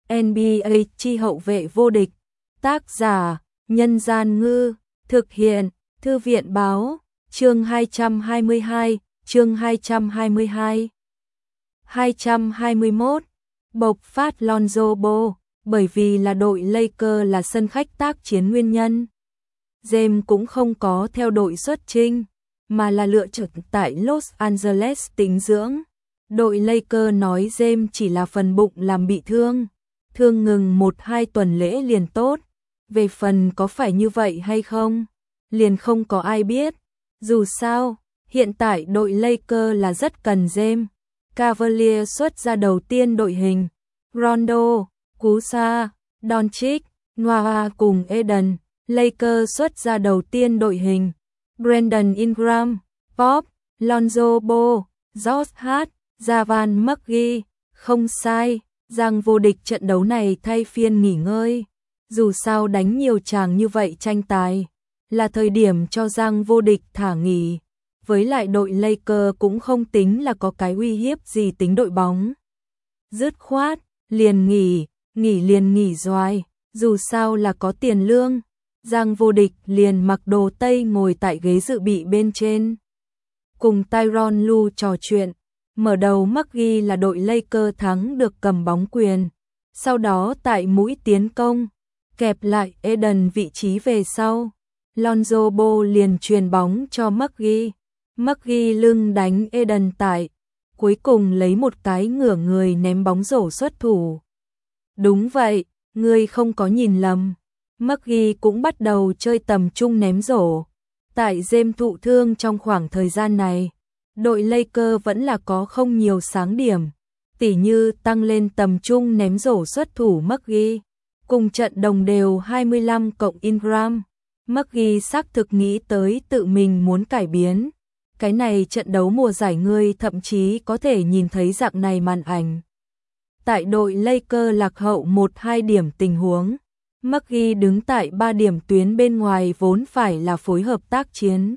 NBA chi hậu vệ vô địch. Tác giả: Nhân Gian Ngư. Thực hiện: Thư viện Báo. Chương 222, chương 222. 221. Bộc phát Lonzo Ball. Bởi vì là đội Lakers là sân khách tác chiến nguyên nhân, James cũng không có theo đội xuất chinh, mà là lựa chọn tại Los Angeles tĩnh dưỡng. Đội Lakers nói James chỉ là phần bụng làm bị thương ngừng 1-2 tuần lễ liền tốt. Về phần có phải như vậy hay không, liền không có ai biết. Dù sao, hiện tại đội Lakers là rất cần James. Cavaliers xuất ra đầu tiên đội hình: Rondo, Kusa, Doncic, Noah cùng Eden. Lakers xuất ra đầu tiên đội hình: Brandon Ingram, Pop, Lonzo Ball, Josh Hart, Javan McGee. Không sai, Giang vô địch trận đấu này thay phiên nghỉ ngơi. Dù sao đánh nhiều chàng như vậy tranh tài, là thời điểm cho Giang vô địch thả nghỉ. Với lại đội Lakers cũng không tính là có cái uy hiếp gì tính đội bóng. Dứt khoát, liền nghỉ liền nghỉ doài. Dù sao là có tiền lương. Giang vô địch liền mặc đồ tây ngồi tại ghế dự bị bên trên, cùng Tyronn Lue trò chuyện. Mở đầu McGee là đội Lakers thắng được cầm bóng quyền. Sau đó tại mũi tiến công, kẹp lại Eden vị trí về sau. Lonzo Ball liền truyền bóng cho McGee. McGee lưng đánh Eden tại, cuối cùng lấy một cái ngửa người ném bóng rổ xuất thủ. Đúng vậy, ngươi không có nhìn lầm. McGee cũng bắt đầu chơi tầm trung ném rổ. Tại James thụ thương trong khoảng thời gian này, đội Lakers vẫn là có không nhiều sáng điểm, tỉ như tăng lên tầm trung ném rổ xuất thủ McGee, cùng trận đồng đều 25 cộng Ingram. McGee xác thực nghĩ tới tự mình muốn cải biến. Cái này trận đấu mùa giải ngươi thậm chí có thể nhìn thấy dạng này màn ảnh. Tại đội Lakers lạc hậu 1-2 điểm tình huống, McGee đứng tại 3 điểm tuyến bên ngoài vốn phải là phối hợp tác chiến.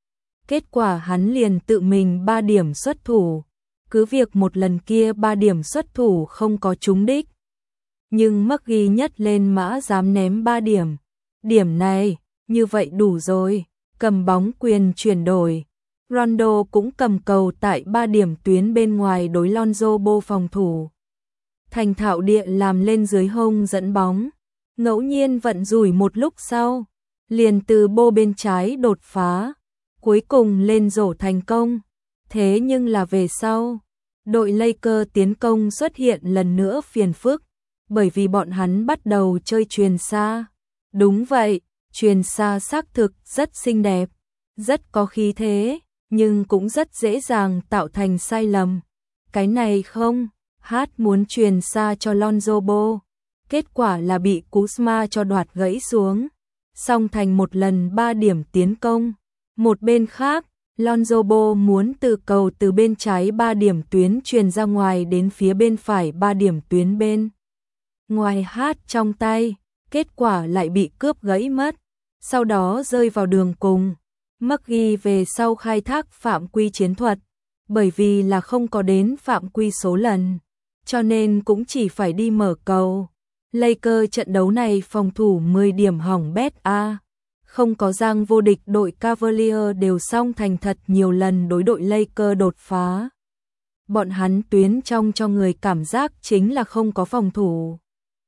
Kết quả hắn liền tự mình 3 điểm xuất thủ. Cứ việc một lần kia 3 điểm xuất thủ không có trúng đích, nhưng McGee nhất lên mã dám ném 3 điểm. Điểm này, như vậy đủ rồi. Cầm bóng quyền chuyển đổi. Rondo cũng cầm cầu tại 3 điểm tuyến bên ngoài đối Lonzo Ball phòng thủ. Thành thạo địa làm lên dưới hông dẫn bóng. Ngẫu nhiên vận rủi một lúc sau, liền từ Ball bên trái đột phá. Cuối cùng lên rổ thành công. Thế nhưng là về sau, đội Lakers tiến công xuất hiện lần nữa phiền phức, bởi vì bọn hắn bắt đầu chơi chuyền xa. Đúng vậy, chuyền xa xác thực rất xinh đẹp, rất có khí thế, nhưng cũng rất dễ dàng tạo thành sai lầm. Cái này không, Hát muốn chuyền xa cho Lonzo Ball, kết quả là bị Kuzma cho đoạt gãy xuống, song thành một lần 3 điểm tiến công. Một bên khác, Lonzo Ball muốn từ cầu từ bên trái 3 điểm tuyến truyền ra ngoài đến phía bên phải 3 điểm tuyến bên ngoài Hát trong tay, kết quả lại bị cướp gãy mất, sau đó rơi vào đường cùng. McGee về sau khai thác phạm quy chiến thuật, bởi vì là không có đến phạm quy số lần, cho nên cũng chỉ phải đi mở cầu. Lakers trận đấu này phòng thủ 10 điểm hỏng bét a. Không có Giang vô địch, đội Cavaliers đều song thành thật nhiều lần đối đội Lakers đột phá. Bọn hắn tuyến trong cho người cảm giác chính là không có phòng thủ.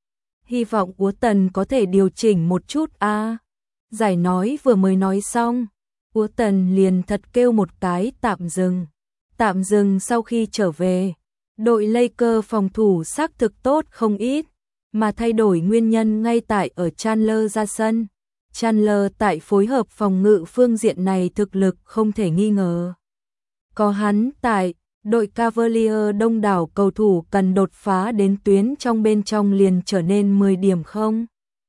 Hy vọng Úa Tần có thể điều chỉnh một chút a. Giải nói vừa mới nói xong, Úa Tần liền thật kêu một cái tạm dừng. Tạm dừng sau khi trở về, đội Lakers phòng thủ xác thực tốt không ít, mà thay đổi nguyên nhân ngay tại ở Chandler ra sân. Chandler tại phối hợp phòng ngự phương diện này thực lực không thể nghi ngờ. Có hắn tại, đội Cavaliers đông đảo cầu thủ cần đột phá đến tuyến trong bên trong liền trở nên 10 điểm không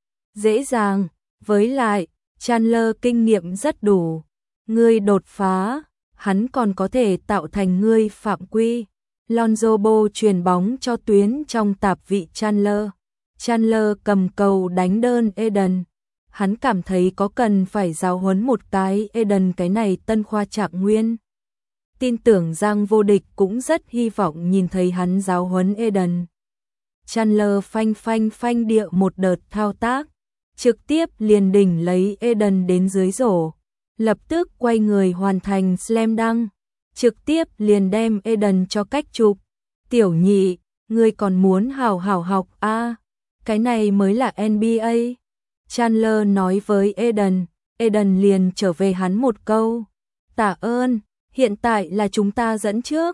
dễ dàng. Với lại, Chandler kinh nghiệm rất đủ. Ngươi đột phá, hắn còn có thể tạo thành ngươi phạm quy. Lonzo Ball truyền bóng cho tuyến trong tạp vị Chandler. Chandler cầm cầu đánh đơn Eden. Hắn cảm thấy có cần phải giáo huấn một cái Eden cái này tân khoa trạng nguyên. Tin tưởng Giang vô địch cũng rất hy vọng nhìn thấy hắn giáo huấn Eden. Chandler phanh phanh phanh địa một đợt thao tác, trực tiếp liền đỉnh lấy Eden đến dưới rổ, lập tức quay người hoàn thành slam dunk, trực tiếp liền đem Eden cho cách chụp. Tiểu nhị, ngươi còn muốn hào hào học a? Cái này mới là NBA. Chandler nói với Eden, Eden liền trở về hắn một câu, tạ ơn, hiện tại là chúng ta dẫn trước.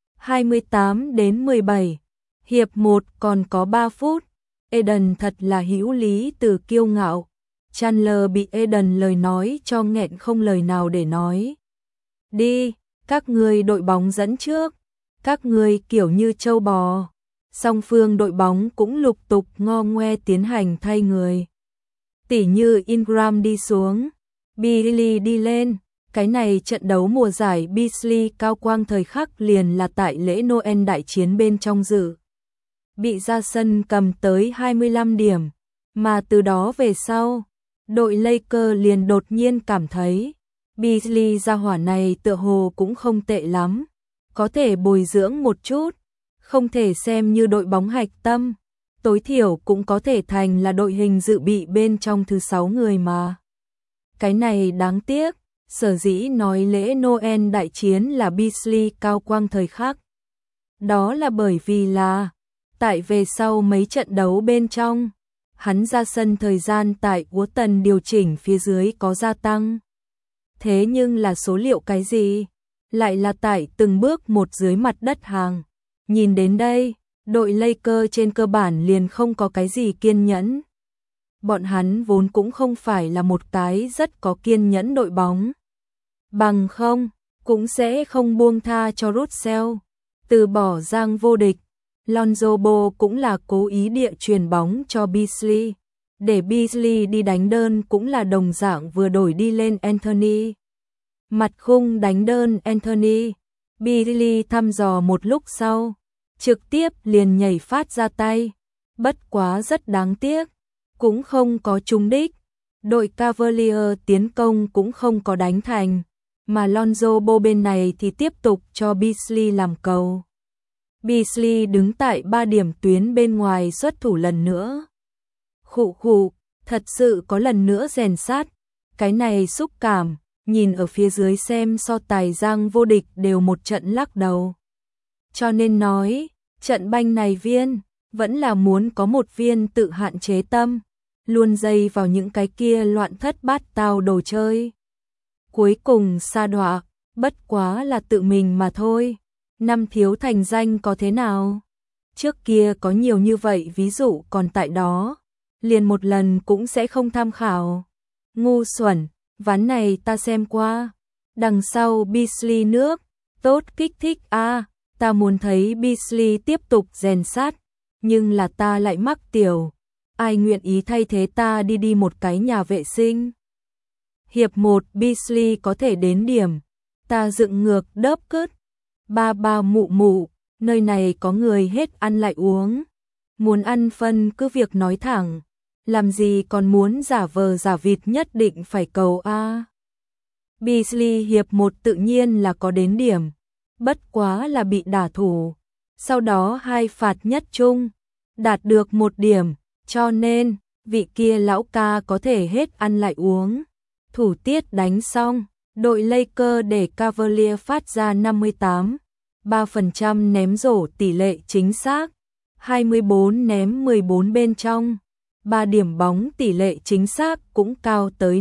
28-17, hiệp 1 còn có 3 phút, Eden thật là hữu lý từ kiêu ngạo. Chandler bị Eden lời nói cho nghẹn không lời nào để nói. Đi, các ngươi đội bóng dẫn trước, các ngươi kiểu như trâu bò. Song phương đội bóng cũng lục tục ngo ngoe tiến hành thay người. Tỉ như Ingram đi xuống, Beasley đi lên. Cái này trận đấu mùa giải Beasley cao quang thời khắc liền là tại lễ Noel đại chiến bên trong dự. Bị ra sân cầm tới 25 điểm, mà từ đó về sau, đội Lakers liền đột nhiên cảm thấy Beasley ra hỏa này tựa hồ cũng không tệ lắm, có thể bồi dưỡng một chút, không thể xem như đội bóng hạch tâm, tối thiểu cũng có thể thành là đội hình dự bị bên trong thứ 6 người mà. Cái này đáng tiếc, sở dĩ nói lễ Noel đại chiến là Beasley cao quang thời khắc. Đó là bởi vì là, tại về sau mấy trận đấu bên trong, hắn ra sân thời gian tại Wharton điều chỉnh phía dưới có gia tăng. Thế nhưng là số liệu cái gì? Lại là tại từng bước một dưới mặt đất hàng. Nhìn đến đây, đội Lakers trên cơ bản liền không có cái gì kiên nhẫn. Bọn hắn vốn cũng không phải là một cái rất có kiên nhẫn đội bóng. Bằng không, cũng sẽ không buông tha cho Russell. Từ bỏ giang vô địch, Lonzo Ball cũng là cố ý địa truyền bóng cho Beasley. Để Beasley đi đánh đơn cũng là đồng dạng vừa đổi đi lên Anthony. Mặt khung đánh đơn Anthony, Beasley thăm dò một lúc sau, trực tiếp liền nhảy phát ra tay. Bất quá rất đáng tiếc, cũng không có trúng đích. Đội Cavaliers tiến công cũng không có đánh thành, mà Lonzo Ball bên này thì tiếp tục cho Beasley làm cầu. Beasley đứng tại 3 điểm tuyến bên ngoài xuất thủ lần nữa. Khụ khụ, thật sự có lần nữa rèn sát. Cái này xúc cảm, nhìn ở phía dưới xem so tài giang vô địch đều một trận lắc đầu. Cho nên nói, trận banh này viên, vẫn là muốn có một viên tự hạn chế tâm, luôn dây vào những cái kia loạn thất bát tao đồ chơi. Cuối cùng sa đọa, bất quá là tự mình mà thôi. Năm thiếu thành danh có thế nào? Trước kia có nhiều như vậy ví dụ còn tại đó, liền một lần cũng sẽ không tham khảo. Ngu xuẩn, ván này ta xem qua. Đằng sau Beasley nước, tốt kích thích a, ta muốn thấy Beasley tiếp tục rèn sát, nhưng là ta lại mắc tiểu. Ai nguyện ý thay thế ta đi một cái nhà vệ sinh? Hiệp 1 Beasley có thể đến điểm, ta dựng ngược đớp cứt. Ba mụ mụ, nơi này có người hết ăn lại uống. Muốn ăn phân cứ việc nói thẳng, làm gì còn muốn giả vờ giả vịt nhất định phải cầu a. Beasley hiệp 1 tự nhiên là có đến điểm, bất quá là bị đả thủ. Sau đó 2 phạt nhất chung, đạt được 1 điểm, cho nên vị kia lão ca có thể hết ăn lại uống. Thủ tiết đánh xong, đội Lakers để Cavaliers phát ra 58,3% ném rổ tỷ lệ chính xác, 24 ném 14 bên trong, 3 điểm bóng tỷ lệ chính xác cũng cao tới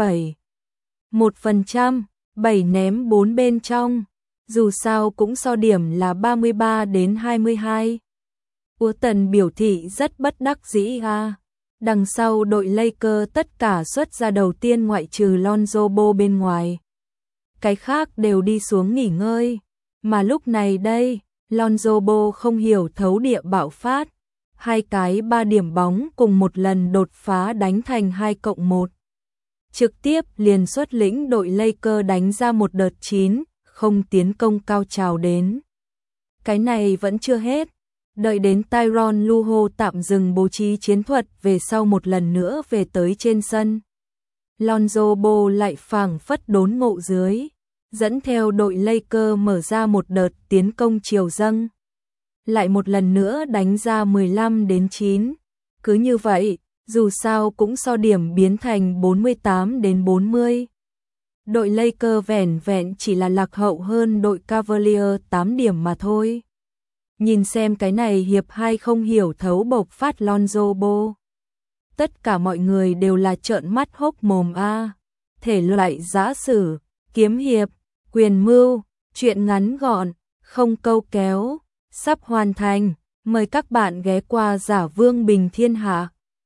57,1%, 7 ném 4 bên trong, dù sao cũng so điểm là 33-22. Wharton biểu thị rất bất đắc dĩ ha. Đằng sau đội Lakers tất cả xuất ra đầu tiên ngoại trừ Lonzo Ball bên ngoài. Cái khác đều đi xuống nghỉ ngơi. Mà lúc này đây, Lonzo Ball không hiểu thấu địa bạo phát. 2 cái 3 điểm bóng cùng một lần đột phá đánh thành 2+1. Trực tiếp liền xuất lĩnh đội Lakers đánh ra một đợt 9, không tiến công cao trào đến. Cái này vẫn chưa hết. Đợi đến Tyronn Lue tạm dừng bố trí chiến thuật về sau một lần nữa về tới trên sân. Lonzo Ball lại phảng phất đốn ngộ dưới, dẫn theo đội Lakers mở ra một đợt tiến công chiều dâng. lại một lần nữa đánh ra 15-9. Cứ như vậy, dù sao cũng so điểm biến thành 48-40. Đội Lakers vẻn vẹn chỉ là lạc hậu hơn đội Cavaliers 8 điểm mà thôi. Nhìn xem cái này hiệp 2 không hiểu thấu bộc phát Lonzo Ball. Tất cả mọi người đều là trợn mắt hốc mồm a. Thể loại giã sử, kiếm hiệp, quyền mưu, truyện ngắn gọn, không câu kéo, sắp hoàn thành. Mời các bạn ghé qua Giả Vương Bình Thiên Hạ.